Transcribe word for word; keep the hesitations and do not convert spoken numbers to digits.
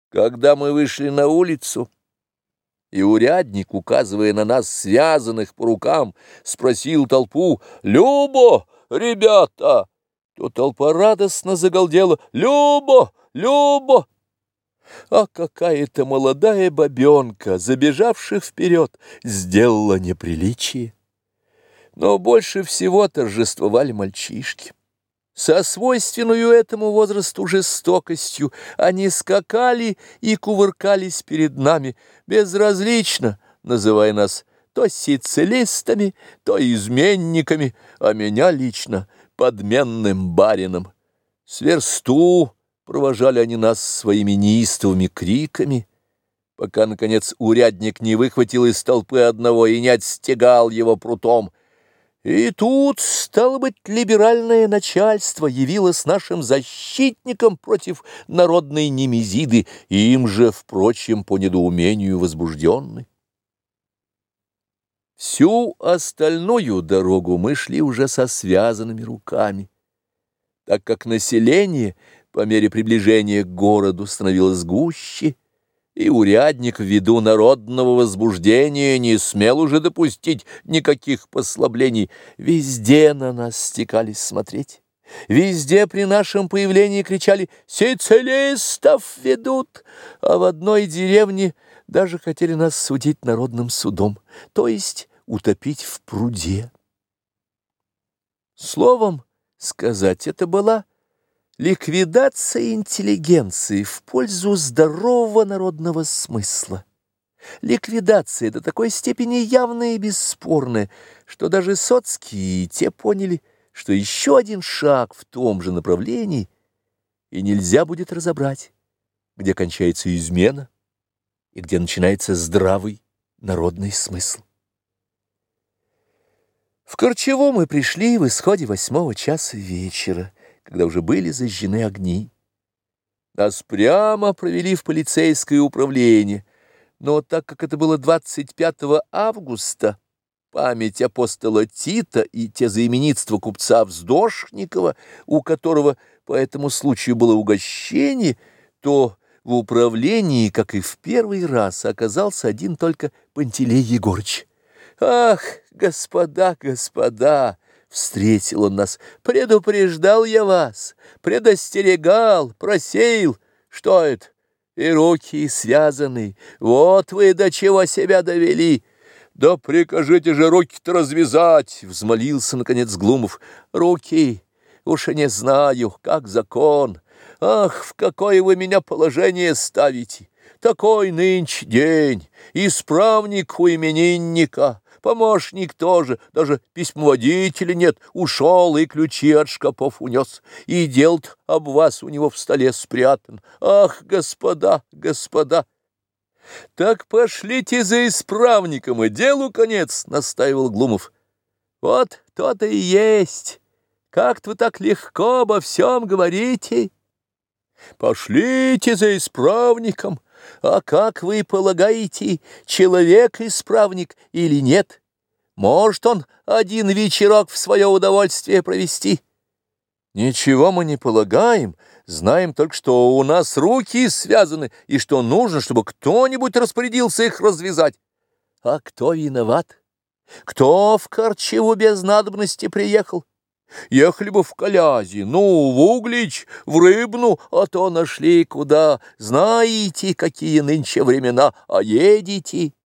Когда мы вышли на улицу, и урядник, указывая на нас, связанных по рукам, спросил толпу: «Любо, ребята!», то толпа радостно загалдела: «Любо! Любо!». А какая-то молодая бабенка, забежавших вперед, сделала неприличие. Но больше всего торжествовали мальчишки. Со свойственную этому возрасту жестокостью они скакали и кувыркались перед нами, безразлично называя нас то сицилистами, то изменниками, а меня лично подменным барином. С версту провожали они нас своими неистовыми криками, пока, наконец, урядник не выхватил из толпы одного и не отстегал его прутом. И тут, стало быть, либеральное начальство явилось нашим защитником против народной немезиды, им же, впрочем, по недоумению возбужденной. Всю остальную дорогу мы шли уже со связанными руками, так как население по мере приближения к городу становилось гуще, и урядник ввиду народного возбуждения не смел уже допустить никаких послаблений. Везде на нас стекались смотреть. Везде при нашем появлении кричали: «Сицилистов ведут!», а в одной деревне даже хотели нас судить народным судом, то есть утопить в пруде. Словом сказать, это была ликвидация интеллигенции в пользу здорового народного смысла. Ликвидация до такой степени явная и бесспорная, что даже соцкие те поняли, что еще один шаг в том же направлении, и нельзя будет разобрать, где кончается измена и где начинается здравый народный смысл. В Корчево мы пришли в исходе восьмого часа вечера, когда уже были зажжены огни. Нас прямо провели в полицейское управление, но так как это было двадцать пятого августа, память апостола Тита и тезаименитство купца Вздошникова, у которого по этому случаю было угощение, то в управлении, как и в первый раз, оказался один только Пантелей Егорыч. «Ах, господа, господа!» — встретил он нас. «Предупреждал я вас, предостерегал, просеял. Что это? И руки связаны. Вот вы до чего себя довели!» «Да прикажите же руки-то развязать!» — взмолился, наконец, Глумов. «Руки, уж и не знаю, как закон. Ах, в какое вы меня положение ставите! Такой нынче день, исправник у именинника, помощник тоже, даже письмоводителя нет, ушел и ключи от шкапов унес, и дел-то об вас у него в столе спрятан. Ах, господа, господа!» «Так пошлите за исправником, и делу конец», — настаивал Глумов. «Вот то-то и есть. Как-то вы так легко обо всем говорите. Пошлите за исправником. А как вы полагаете, человек-исправник или нет? Может он один вечерок в свое удовольствие провести?» «Ничего мы не полагаем, знаем только, что у нас руки связаны, и что нужно, чтобы кто-нибудь распорядился их развязать». «А кто виноват? Кто в Корчеву без надобности приехал? Ехали бы в Колязи, ну, в Углич, в Рыбну, а то нашли куда. Знаете, какие нынче времена, а едете».